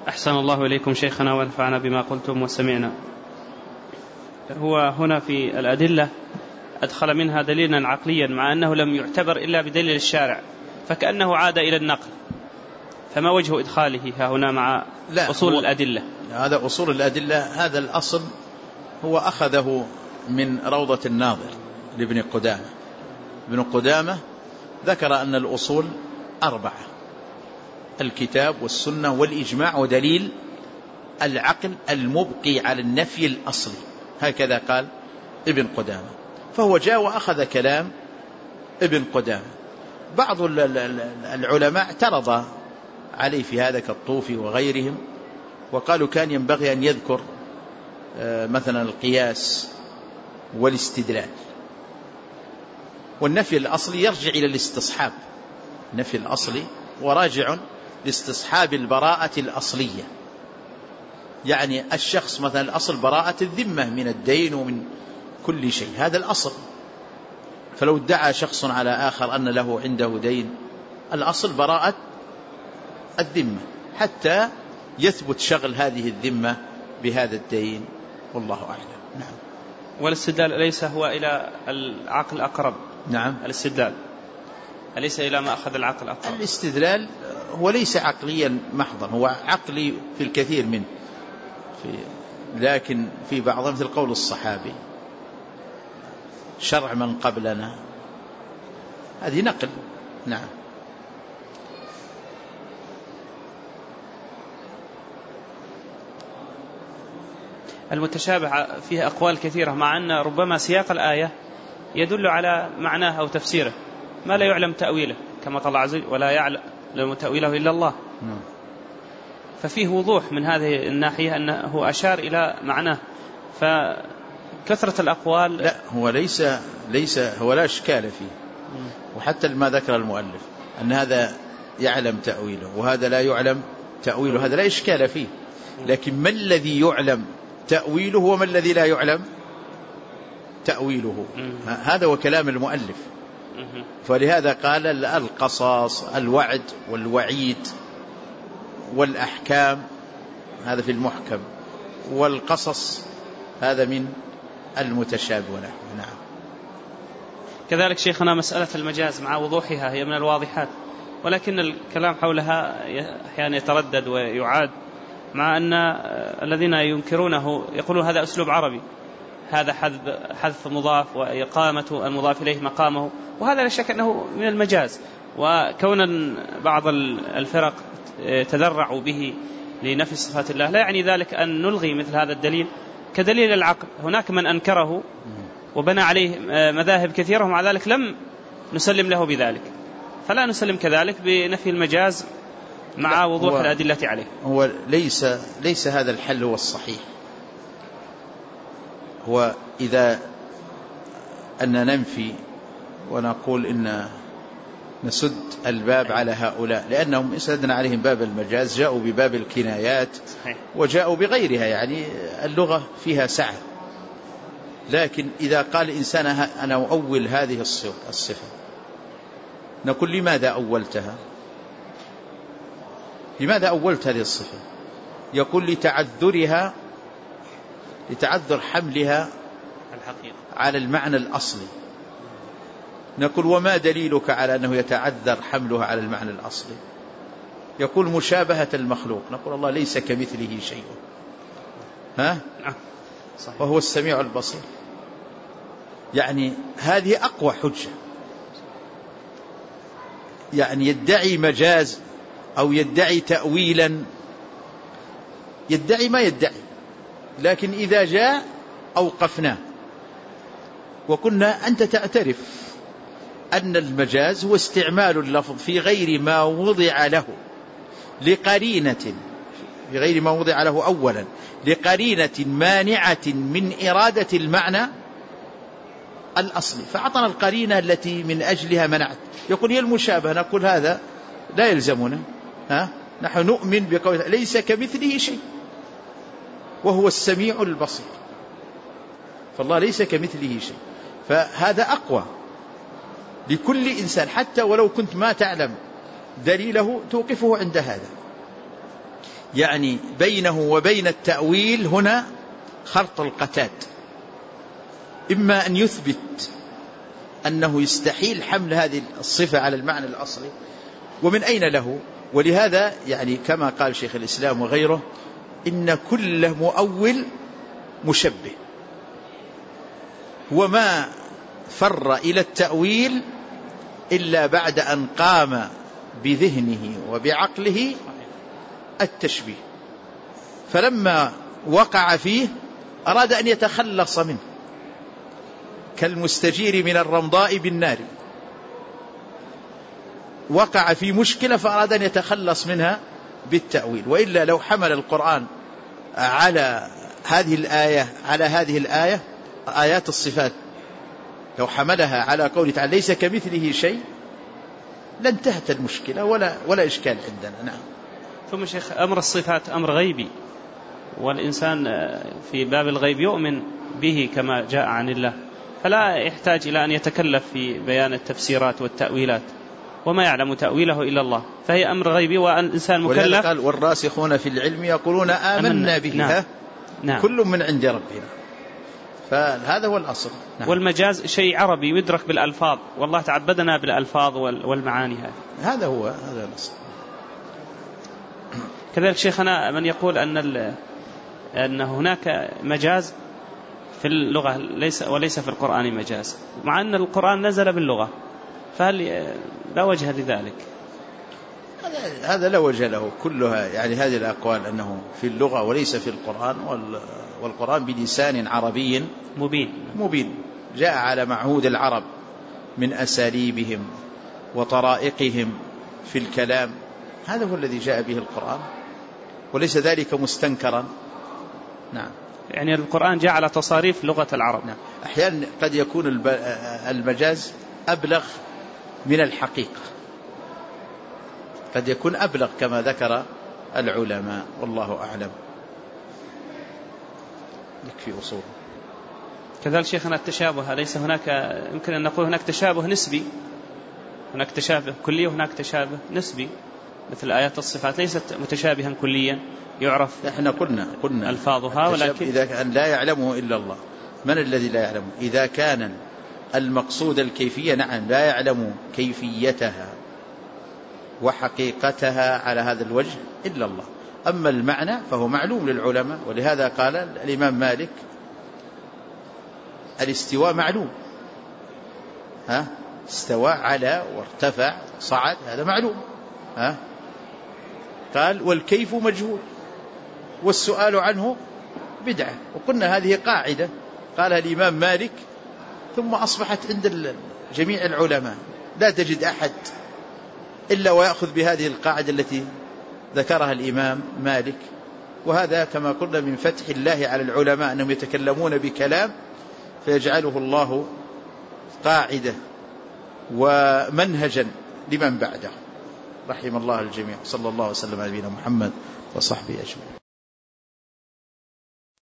أحسن الله إليكم شيخنا ونفعنا بما قلتم وسمعنا. هو هنا في الأدلة أدخل منها دليلا عقليا مع أنه لم يعتبر إلا بدليل الشارع، فكأنه عاد إلى النقل، فما وجه إدخاله هنا مع أصول الأدلة؟ هذا أصول الأدلة، هذا الأصل هو أخذه من روضة الناظر لابن قدامة. ابن قدامة ذكر أن الأصول 4، الكتاب والسنة والإجماع ودليل العقل المبقي على النفي الأصلي، هكذا قال ابن قدامة. فهو جاء وأخذ كلام ابن قدامة. بعض العلماء اعترض عليه في هذا كالطوفي وغيرهم، وقالوا كان ينبغي أن يذكر مثلا القياس والاستدلال. والنفي الأصلي يرجع إلى الاستصحاب، النفي الأصلي وراجع لاستصحاب البراءة الأصلية. يعني الشخص مثلا الأصل براءة الذمة من الدين ومن كل شيء، هذا الأصل. فلو ادعى شخص على آخر أن له عنده دين، الأصل براءة الذمة حتى يثبت شغل هذه الذمة بهذا الدين، والله أعلم. نعم. والاستدلال ليس هو إلى العقل أقرب؟ نعم. الاستدلال أليس إلى ما أخذ العقل أقرب؟ الاستدلال هو ليس عقليا محضا، هو عقلي في الكثير منه، لكن في بعض مثل قول الصحابي شرع من قبلنا، هذه نقل. نعم. المتشابه فيه أقوال كثيرة، مع أن ربما سياق الآية يدل على معناه أو تفسيره ما لا يعلم تأويله، كما قال عز وجل ولا يعلم تأويله إلا الله. ففيه وضوح من هذه الناحية أنه أشار إلى معناه. فكثرة الأقوال لا، هو ليس هو لا إشكال فيه. وحتى ما ذكر المؤلف أن هذا يعلم تأويله وهذا لا يعلم تأويله، هذا لا إشكال فيه. لكن ما الذي يعلم تأويله وما الذي لا يعلم تأويله؟ هذا هو كلام المؤلف. فلهذا قال القصاص الوعد والوعيد والأحكام هذا في المحكم، والقصص هذا من المتشابه. نعم. كذلك شيخنا مسألة المجاز مع وضوحها هي من الواضحات، ولكن الكلام حولها أحيانا يتردد ويعاد، مع أن الذين ينكرونه يقولون هذا أسلوب عربي، هذا حذف مضاف وإقامة المضاف إليه مقامه، وهذا لا شك أنه من المجاز. وكون بعض الفرق تذرعوا به لنفي صفات الله لا يعني ذلك أن نلغي مثل هذا الدليل كدليل العقل. هناك من أنكره وبنى عليه مذاهب كثيرة، ومع ذلك لم نسلم له بذلك، فلا نسلم كذلك بنفي المجاز مع وضوح الأدلة عليه. هو ليس هذا الحل هو الصحيح. هو إذا أن ننفي ونقول إن نسد الباب على هؤلاء، لأنهم سدنا عليهم باب المجاز، جاءوا بباب الكنايات وجاءوا بغيرها، يعني اللغة فيها سعة. لكن إذا قال إنسان أنا أؤول هذه الصفة، نقول لماذا أولتها؟ لماذا أولت هذه الصفة؟ يقول لتعذر حملها على المعنى الأصلي. نقول وما دليلك على أنه يتعذر حملها على المعنى الأصلي؟ يقول مشابهة المخلوق. نقول الله ليس كمثله شيء، وهو السميع البصير. يعني هذه أقوى حجة. يعني يدعي مجاز أو يدعي تأويلا، يدعي ما يدعي، لكن إذا جاء أوقفناه وقلنا أنت تعترف أن المجاز هو استعمال اللفظ في غير ما وضع له لقرينة، في غير ما وضع له أولا لقرينة مانعة من إرادة المعنى الأصلي، فأعطنا القرينة التي من أجلها منعت. يقول هي المشابهة. نقول هذا لا يلزمنا، نحن نؤمن بقوله ليس كمثله شيء وهو السميع البصير، فالله ليس كمثله شيء. فهذا أقوى لكل إنسان، حتى ولو كنت ما تعلم دليله توقفه عند هذا. يعني بينه وبين التأويل هنا خرط القتاد، إما أن يثبت أنه يستحيل حمل هذه الصفة على المعنى الأصلي، ومن أين له؟ ولهذا يعني كما قال شيخ الإسلام وغيره إن كل مؤول مشبه، وما فر إلى التأويل إلا بعد أن قام بذهنه وبعقله التشبيه، فلما وقع فيه أراد أن يتخلص منه، كالمستجير من الرمضاء بالنار، وقع في مشكلة فأراد أن يتخلص منها بالتأويل. وإلا لو حمل القرآن على هذه الآية آيات الصفات، لو حملها على قوله تعالى ليس كمثله شيء لانتهت المشكلة ولا إشكال عندنا. نعم. ثم شيخ، أمر الصفات أمر غيبي، والإنسان في باب الغيب يؤمن به كما جاء عن الله، فلا يحتاج إلى أن يتكلف في بيان التفسيرات والتأويلات، وما يعلم تأويله إلا الله، فهي أمر غيبي والإنسان مكلف. قال والراسخون في العلم يقولون آمنا به. نعم. نعم. كل من عند ربنا، فهذا هو الأصل. نعم. والمجاز شيء عربي يدرك بالألفاظ، والله تعبدنا بالألفاظ والمعاني هذا هو الأصل. كذلك شيخنا من يقول أن هناك مجاز في اللغة وليس في القرآن مجاز، مع أن القرآن نزل باللغة، فهل لا وجه لذلك؟ هذا لا وجه له كلها، يعني هذه الأقوال أنه في اللغة وليس في القرآن، والقرآن بلسان عربي مبين جاء على معهود العرب من أساليبهم وطرائقهم في الكلام، هذا هو الذي جاء به القرآن، وليس ذلك مستنكرا. نعم. يعني القرآن جاء على تصاريف لغة العرب. نعم. أحيانا قد يكون المجاز أبلغ من الحقيقة، قد يكون أبلغ كما ذكر العلماء، والله أعلم. يكفي أصول. كذلك شيخنا التشابه، ليس هناك، يمكن أن نقول هناك تشابه نسبي، هناك تشابه كلي وهناك تشابه نسبي، مثل آيات الصفات ليست متشابها كليا يعرف احنا قلنا ألفاظها، ولكن إذا كان لا يعلمه إلا الله. من الذي لا يعلمه؟ إذا كان المقصود الكيفية، نعم لا يعلم كيفيتها وحقيقتها على هذا الوجه إلا الله، أما المعنى فهو معلوم للعلماء. ولهذا قال الإمام مالك الاستواء معلوم، استوى على وارتفع صعد، هذا معلوم. قال والكيف مجهول والسؤال عنه بدعة. وقلنا هذه قاعدة قالها الإمام مالك ثم أصبحت عند جميع العلماء، لا تجد أحد إلا ويأخذ بهذه القاعدة التي ذكرها الإمام مالك. وهذا كما قلنا من فتح الله على العلماء أنهم يتكلمون بكلام فيجعله الله قاعدة ومنهجا لمن بعده، رحم الله الجميع. صلى الله وسلم على نبينا محمد وصحبه أجمعين.